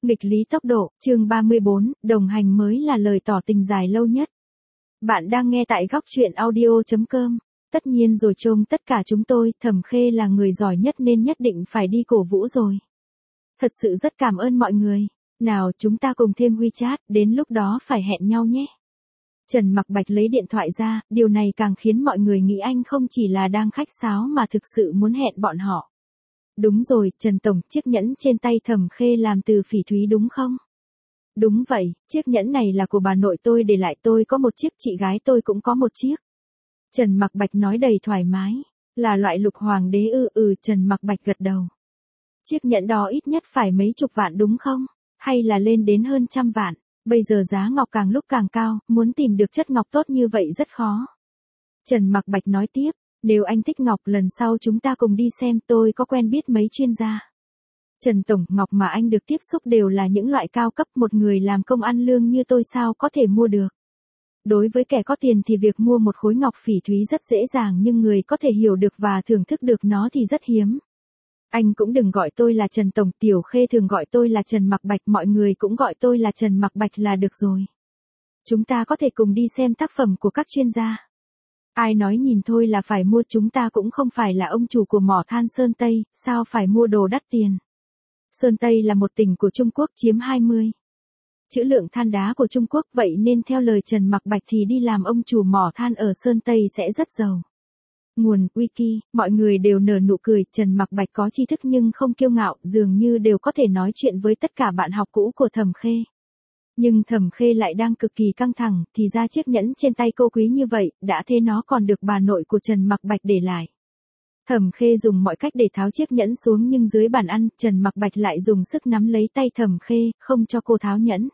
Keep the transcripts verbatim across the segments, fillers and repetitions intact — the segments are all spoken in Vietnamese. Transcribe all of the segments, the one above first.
Nghịch lý tốc độ, chương ba mươi bốn, đồng hành mới là lời tỏ tình dài lâu nhất. Bạn đang nghe tại góc truyện audio chấm com. Tất nhiên rồi trông tất cả chúng tôi, Thẩm Khê là người giỏi nhất nên nhất định phải đi cổ vũ rồi. Thật sự rất cảm ơn mọi người. Nào chúng ta cùng thêm WeChat, đến lúc đó phải hẹn nhau nhé. Trần Mặc Bạch lấy điện thoại ra, điều này càng khiến mọi người nghĩ anh không chỉ là đang khách sáo mà thực sự muốn hẹn bọn họ. Đúng rồi, Trần Tổng, chiếc nhẫn trên tay Thẩm Khê làm từ phỉ thúy đúng không? Đúng vậy, chiếc nhẫn này là của bà nội tôi để lại, tôi có một chiếc, chị gái tôi cũng có một chiếc. Trần Mặc Bạch nói đầy thoải mái. Là loại lục hoàng đế ư? Ừ, Trần Mặc Bạch gật đầu. Chiếc nhẫn đó ít nhất phải mấy chục vạn đúng không? Hay là lên đến hơn trăm vạn? Bây giờ giá ngọc càng lúc càng cao, muốn tìm được chất ngọc tốt như vậy rất khó. Trần Mặc Bạch nói tiếp, nếu anh thích ngọc lần sau chúng ta cùng đi xem, tôi có quen biết mấy chuyên gia. Trần Tổng, ngọc mà anh được tiếp xúc đều là những loại cao cấp, một người làm công ăn lương như tôi sao có thể mua được. Đối với kẻ có tiền thì việc mua một khối ngọc phỉ thúy rất dễ dàng, nhưng người có thể hiểu được và thưởng thức được nó thì rất hiếm. Anh cũng đừng gọi tôi là Trần Tổng, Tiểu Khê thường gọi tôi là Trần Mặc Bạch, mọi người cũng gọi tôi là Trần Mặc Bạch là được rồi. Chúng ta có thể cùng đi xem tác phẩm của các chuyên gia. Ai nói nhìn thôi là phải mua, chúng ta cũng không phải là ông chủ của mỏ than Sơn Tây, sao phải mua đồ đắt tiền. Sơn Tây là một tỉnh của Trung Quốc chiếm hai mươi trữ lượng than đá của Trung Quốc, vậy nên theo lời Trần Mặc Bạch thì đi làm ông chủ mỏ than ở Sơn Tây sẽ rất giàu. Nguồn Wiki, mọi người đều nở nụ cười, Trần Mặc Bạch có tri thức nhưng không kiêu ngạo, dường như đều có thể nói chuyện với tất cả bạn học cũ của Thẩm Khê. Nhưng Thẩm Khê lại đang cực kỳ căng thẳng, thì ra chiếc nhẫn trên tay cô quý như vậy, đã thế nó còn được bà nội của Trần Mặc Bạch để lại. Thẩm Khê dùng mọi cách để tháo chiếc nhẫn xuống nhưng dưới bàn ăn, Trần Mặc Bạch lại dùng sức nắm lấy tay Thẩm Khê, không cho cô tháo nhẫn.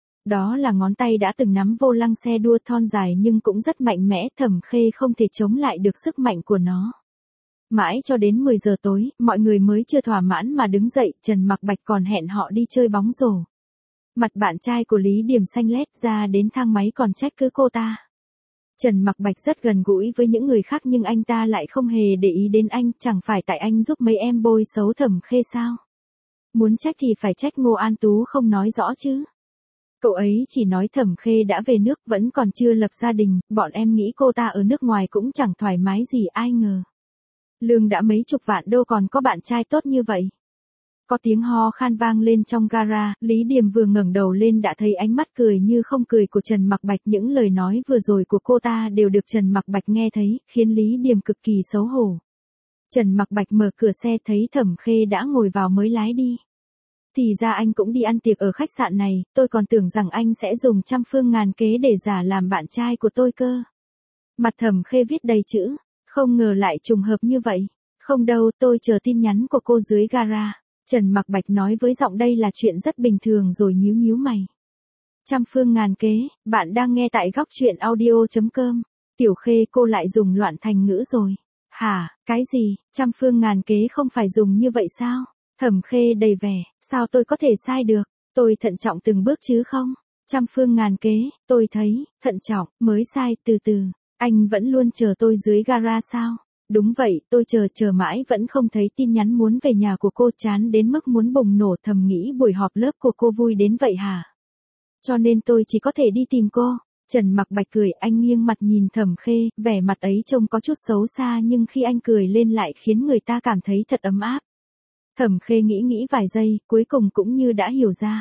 Đó là ngón tay đã từng nắm vô lăng xe đua, thon dài nhưng cũng rất mạnh mẽ, Thẩm Khê không thể chống lại được sức mạnh của nó. Mãi cho đến mười giờ tối, mọi người mới chưa thỏa mãn mà đứng dậy, Trần Mặc Bạch còn hẹn họ đi chơi bóng rổ. Mặt bạn trai của Lý Điềm xanh lét, ra đến thang máy còn trách cứ cô ta. Trần Mặc Bạch rất gần gũi với những người khác nhưng anh ta lại không hề để ý đến anh, chẳng phải tại anh giúp mấy em bôi xấu Thẩm Khê sao? Muốn trách thì phải trách Ngô An Tú không nói rõ chứ. Cậu ấy chỉ nói Thẩm Khê đã về nước, vẫn còn chưa lập gia đình, bọn em nghĩ cô ta ở nước ngoài cũng chẳng thoải mái gì, ai ngờ. Lương đã mấy chục vạn đô còn có bạn trai tốt như vậy. Có tiếng ho khan vang lên trong gara, Lý Điềm vừa ngẩng đầu lên đã thấy ánh mắt cười như không cười của Trần Mặc Bạch, những lời nói vừa rồi của cô ta đều được Trần Mặc Bạch nghe thấy, khiến Lý Điềm cực kỳ xấu hổ. Trần Mặc Bạch mở cửa xe thấy Thẩm Khê đã ngồi vào mới lái đi. Thì ra anh cũng đi ăn tiệc ở khách sạn này, tôi còn tưởng rằng anh sẽ dùng trăm phương ngàn kế để giả làm bạn trai của tôi cơ. Mặt Thẩm Khê viết đầy chữ, không ngờ lại trùng hợp như vậy. Không đâu, tôi chờ tin nhắn của cô dưới gara. Trần Mặc Bạch nói với giọng đây là chuyện rất bình thường rồi nhíu nhíu mày. Trăm phương ngàn kế, bạn đang nghe tại góc truyện audio chấm com. Tiểu Khê, cô lại dùng loạn thành ngữ rồi. Hả, cái gì, trăm phương ngàn kế không phải dùng như vậy sao? Thẩm Khê đầy vẻ, sao tôi có thể sai được, tôi thận trọng từng bước chứ không? Trăm phương ngàn kế, tôi thấy, thận trọng, mới sai, từ từ, anh vẫn luôn chờ tôi dưới gara sao? Đúng vậy, tôi chờ chờ mãi vẫn không thấy tin nhắn muốn về nhà của cô, chán đến mức muốn bùng nổ, thầm nghĩ buổi họp lớp của cô vui đến vậy hả? Cho nên tôi chỉ có thể đi tìm cô. Trần Mặc Bạch cười, anh nghiêng mặt nhìn Thẩm Khê, vẻ mặt ấy trông có chút xấu xa nhưng khi anh cười lên lại khiến người ta cảm thấy thật ấm áp. Thẩm Khê nghĩ nghĩ vài giây, cuối cùng cũng như đã hiểu ra.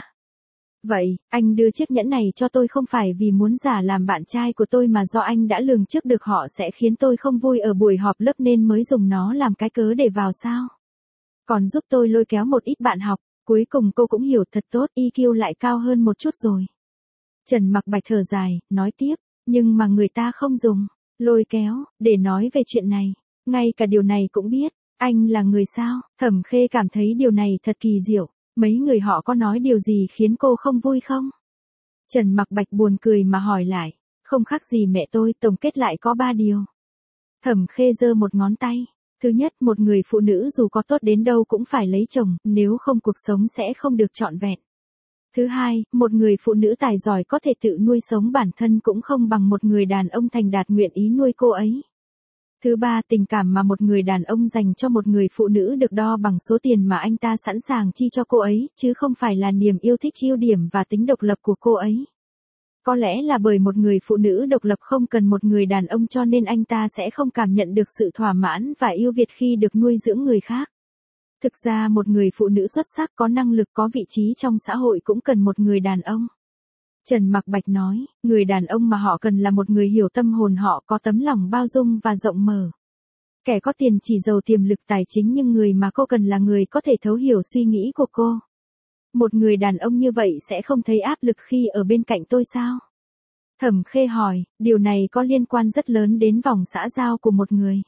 Vậy, anh đưa chiếc nhẫn này cho tôi không phải vì muốn giả làm bạn trai của tôi mà do anh đã lường trước được họ sẽ khiến tôi không vui ở buổi họp lớp nên mới dùng nó làm cái cớ để vào sao? Còn giúp tôi lôi kéo một ít bạn học, cuối cùng cô cũng hiểu thật tốt, i kiu lại cao hơn một chút rồi. Trần Mặc Bạch thở dài, nói tiếp, nhưng mà người ta không dùng, lôi kéo, để nói về chuyện này, ngay cả điều này cũng biết. Anh là người sao? Thẩm Khê cảm thấy điều này thật kỳ diệu. Mấy người họ có nói điều gì khiến cô không vui không? Trần Mặc Bạch buồn cười mà hỏi lại. Không khác gì mẹ tôi, tổng kết lại có ba điều. Thẩm Khê giơ một ngón tay. Thứ nhất, một người phụ nữ dù có tốt đến đâu cũng phải lấy chồng, nếu không cuộc sống sẽ không được trọn vẹn. Thứ hai, một người phụ nữ tài giỏi có thể tự nuôi sống bản thân cũng không bằng một người đàn ông thành đạt nguyện ý nuôi cô ấy. Thứ ba, tình cảm mà một người đàn ông dành cho một người phụ nữ được đo bằng số tiền mà anh ta sẵn sàng chi cho cô ấy, chứ không phải là niềm yêu thích, ưu điểm và tính độc lập của cô ấy. Có lẽ là bởi một người phụ nữ độc lập không cần một người đàn ông cho nên anh ta sẽ không cảm nhận được sự thỏa mãn và yêu Việt khi được nuôi dưỡng người khác. Thực ra một người phụ nữ xuất sắc có năng lực có vị trí trong xã hội cũng cần một người đàn ông. Trần Mặc Bạch nói, người đàn ông mà họ cần là một người hiểu tâm hồn họ, có tấm lòng bao dung và rộng mở. Kẻ có tiền chỉ giàu tiềm lực tài chính, nhưng người mà cô cần là người có thể thấu hiểu suy nghĩ của cô. Một người đàn ông như vậy sẽ không thấy áp lực khi ở bên cạnh tôi sao? Thẩm Khê hỏi, điều này có liên quan rất lớn đến vòng xã giao của một người.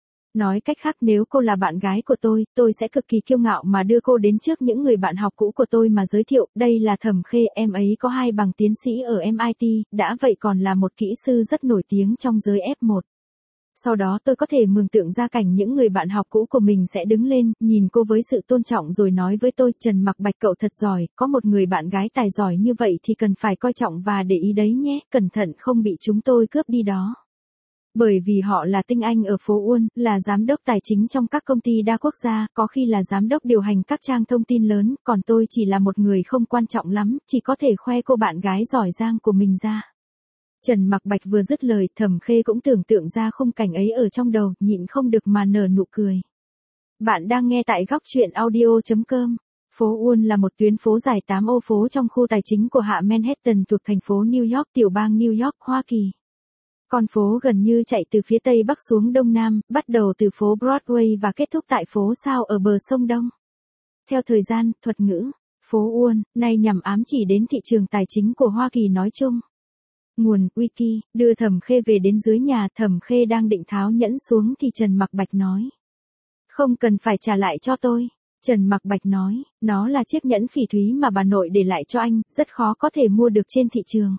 Nói cách khác, nếu cô là bạn gái của tôi, tôi sẽ cực kỳ kiêu ngạo mà đưa cô đến trước những người bạn học cũ của tôi mà giới thiệu, đây là Thẩm Khê, em ấy có hai bằng tiến sĩ ở em i tê, đã vậy còn là một kỹ sư rất nổi tiếng trong giới ép một. Sau đó tôi có thể mường tượng ra cảnh những người bạn học cũ của mình sẽ đứng lên, nhìn cô với sự tôn trọng rồi nói với tôi, Trần Mặc Bạch cậu thật giỏi, có một người bạn gái tài giỏi như vậy thì cần phải coi trọng và để ý đấy nhé, cẩn thận không bị chúng tôi cướp đi đó. Bởi vì họ là tinh anh ở phố Uôn, là giám đốc tài chính trong các công ty đa quốc gia, có khi là giám đốc điều hành các trang thông tin lớn, còn tôi chỉ là một người không quan trọng lắm, chỉ có thể khoe cô bạn gái giỏi giang của mình ra. Trần Mặc Bạch vừa dứt lời, Thẩm Khê cũng tưởng tượng ra khung cảnh ấy ở trong đầu, nhịn không được mà nở nụ cười. Bạn đang nghe tại góc truyện audio chấm com. Phố Uôn là một tuyến phố dài tám ô phố trong khu tài chính của hạ Manhattan thuộc thành phố New York, tiểu bang New York, Hoa Kỳ. Con phố gần như chạy từ phía tây bắc xuống đông nam, bắt đầu từ phố Broadway và kết thúc tại phố South ở bờ sông Đông. Theo thời gian, thuật ngữ phố Uôn nay nhằm ám chỉ đến thị trường tài chính của Hoa Kỳ nói chung. Nguồn Wiki đưa Thẩm Khê về đến dưới nhà, Thẩm Khê đang định tháo nhẫn xuống thì Trần Mặc Bạch nói: "Không cần phải trả lại cho tôi." Trần Mặc Bạch nói, nó là chiếc nhẫn phỉ thúy mà bà nội để lại cho anh, rất khó có thể mua được trên thị trường.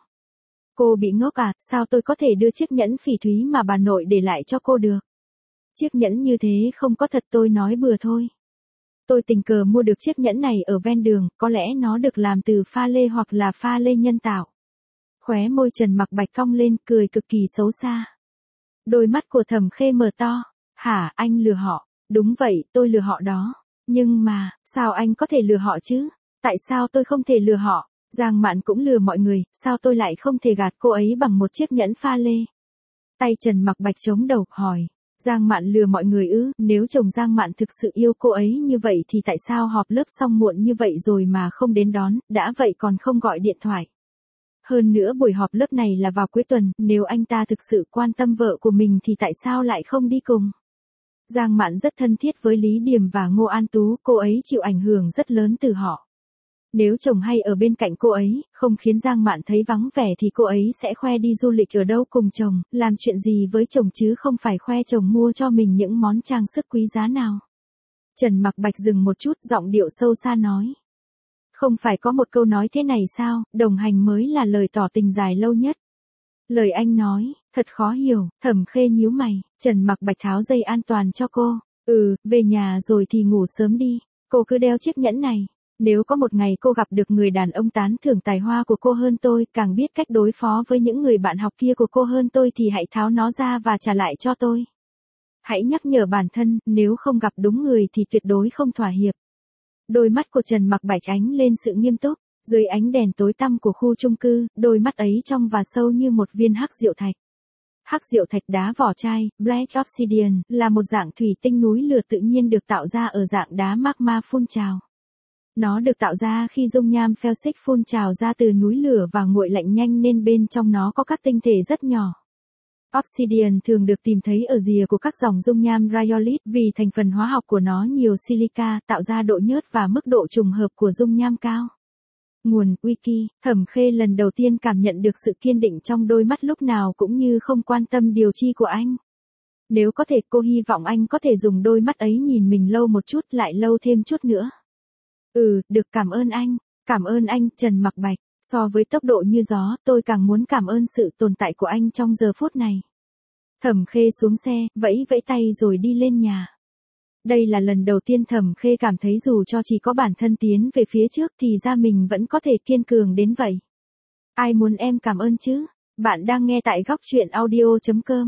Cô bị ngốc à, sao tôi có thể đưa chiếc nhẫn phỉ thúy mà bà nội để lại cho cô được? Chiếc nhẫn như thế không có thật, tôi nói bừa thôi. Tôi tình cờ mua được chiếc nhẫn này ở ven đường, có lẽ nó được làm từ pha lê hoặc là pha lê nhân tạo. Khóe môi Trần Mặc Bạch cong lên, cười cực kỳ xấu xa. Đôi mắt của Thẩm Khê mở to. Hả, anh lừa họ? Đúng vậy, tôi lừa họ đó. Nhưng mà, sao anh có thể lừa họ chứ? Tại sao tôi không thể lừa họ? Giang Mạn cũng lừa mọi người, sao tôi lại không thể gạt cô ấy bằng một chiếc nhẫn pha lê? Tay Trần Mặc Bạch chống đầu, hỏi. Giang Mạn lừa mọi người ư? Nếu chồng Giang Mạn thực sự yêu cô ấy như vậy thì tại sao họp lớp xong muộn như vậy rồi mà không đến đón, đã vậy còn không gọi điện thoại? Hơn nữa buổi họp lớp này là vào cuối tuần, nếu anh ta thực sự quan tâm vợ của mình thì tại sao lại không đi cùng? Giang Mạn rất thân thiết với Lý Điềm và Ngô An Tú, cô ấy chịu ảnh hưởng rất lớn từ họ. Nếu chồng hay ở bên cạnh cô ấy, không khiến Giang Mạn thấy vắng vẻ thì cô ấy sẽ khoe đi du lịch ở đâu cùng chồng, làm chuyện gì với chồng chứ không phải khoe chồng mua cho mình những món trang sức quý giá nào. Trần Mặc Bạch dừng một chút, giọng điệu sâu xa nói. Không phải có một câu nói thế này sao, đồng hành mới là lời tỏ tình dài lâu nhất. Lời anh nói, thật khó hiểu, Thẩm Khê nhíu mày, Trần Mặc Bạch tháo dây an toàn cho cô. Ừ, về nhà rồi thì ngủ sớm đi, cô cứ đeo chiếc nhẫn này. Nếu có một ngày cô gặp được người đàn ông tán thưởng tài hoa của cô hơn tôi, càng biết cách đối phó với những người bạn học kia của cô hơn tôi thì hãy tháo nó ra và trả lại cho tôi. Hãy nhắc nhở bản thân, nếu không gặp đúng người thì tuyệt đối không thỏa hiệp. Đôi mắt của Trần Mặc Bạch ánh lên sự nghiêm túc, dưới ánh đèn tối tăm của khu chung cư, đôi mắt ấy trong và sâu như một viên hắc diệu thạch. Hắc diệu thạch đá vỏ chai, Black Obsidian, là một dạng thủy tinh núi lửa tự nhiên được tạo ra ở dạng đá magma phun trào. Nó được tạo ra khi dung nham felsic phun trào ra từ núi lửa và nguội lạnh nhanh nên bên trong nó có các tinh thể rất nhỏ. Obsidian thường được tìm thấy ở rìa của các dòng dung nham rhyolite vì thành phần hóa học của nó nhiều silica, tạo ra độ nhớt và mức độ trùng hợp của dung nham cao. Nguồn Wiki, Thẩm Khê lần đầu tiên cảm nhận được sự kiên định trong đôi mắt lúc nào cũng như không quan tâm điều chi của anh. Nếu có thể cô hy vọng anh có thể dùng đôi mắt ấy nhìn mình lâu một chút, lại lâu thêm chút nữa. Ừ, được, cảm ơn anh, cảm ơn anh, Trần Mặc Bạch. So với tốc độ như gió, tôi càng muốn cảm ơn sự tồn tại của anh trong giờ phút này. Thẩm Khê xuống xe, vẫy vẫy tay rồi đi lên nhà. Đây là lần đầu tiên Thẩm Khê cảm thấy dù cho chỉ có bản thân tiến về phía trước thì ra mình vẫn có thể kiên cường đến vậy. Ai muốn em cảm ơn chứ? Bạn đang nghe tại góc truyện audio chấm com.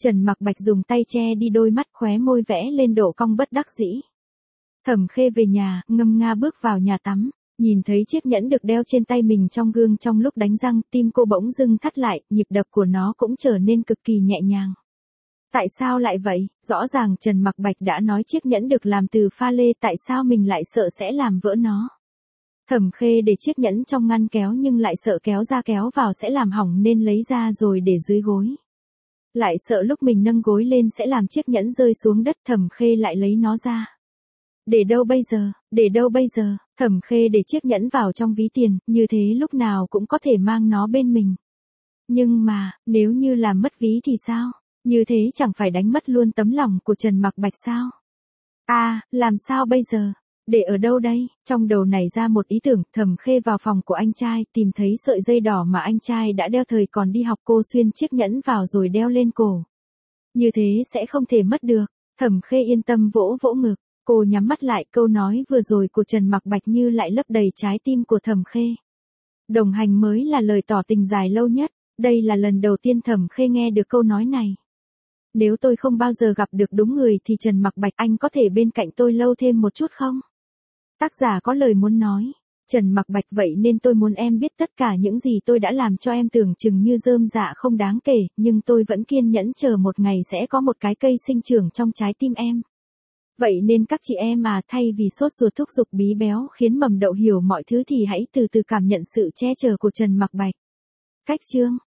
Trần Mặc Bạch dùng tay che đi đôi mắt, khóe môi vẽ lên độ cong bất đắc dĩ. Thẩm Khê về nhà, ngâm nga bước vào nhà tắm, nhìn thấy chiếc nhẫn được đeo trên tay mình trong gương trong lúc đánh răng, tim cô bỗng dưng thắt lại, nhịp đập của nó cũng trở nên cực kỳ nhẹ nhàng. Tại sao lại vậy? Rõ ràng Trần Mặc Bạch đã nói chiếc nhẫn được làm từ pha lê, tại sao mình lại sợ sẽ làm vỡ nó? Thẩm Khê để chiếc nhẫn trong ngăn kéo nhưng lại sợ kéo ra kéo vào sẽ làm hỏng nên lấy ra rồi để dưới gối. Lại sợ lúc mình nâng gối lên sẽ làm chiếc nhẫn rơi xuống đất, Thẩm Khê lại lấy nó ra. Để đâu bây giờ, để đâu bây giờ, Thẩm Khê để chiếc nhẫn vào trong ví tiền, như thế lúc nào cũng có thể mang nó bên mình. Nhưng mà, nếu như làm mất ví thì sao? Như thế chẳng phải đánh mất luôn tấm lòng của Trần Mặc Bạch sao? À, làm sao bây giờ? Để ở đâu đây? Trong đầu nảy ra một ý tưởng, Thẩm Khê vào phòng của anh trai, tìm thấy sợi dây đỏ mà anh trai đã đeo thời còn đi học, cô xuyên chiếc nhẫn vào rồi đeo lên cổ. Như thế sẽ không thể mất được. Thẩm Khê yên tâm vỗ vỗ ngực, cô nhắm mắt lại, câu nói vừa rồi của Trần Mặc Bạch như lại lấp đầy trái tim của Thẩm Khê. Đồng hành mới là lời tỏ tình dài lâu nhất. Đây là lần đầu tiên Thẩm Khê nghe được câu nói này. Nếu tôi không bao giờ gặp được đúng người thì Trần Mặc Bạch, anh có thể bên cạnh tôi lâu thêm một chút không? Tác giả có lời muốn nói. Trần Mặc Bạch, vậy nên tôi muốn em biết tất cả những gì tôi đã làm cho em tưởng chừng như rơm rạ không đáng kể, nhưng tôi vẫn kiên nhẫn chờ một ngày sẽ có một cái cây sinh trưởng trong trái tim em. Vậy nên các chị em à, thay vì sốt ruột thúc giục bí béo khiến mầm đậu hiểu mọi thứ thì hãy từ từ cảm nhận sự che chở của Trần Mặc Bạch. Cách chương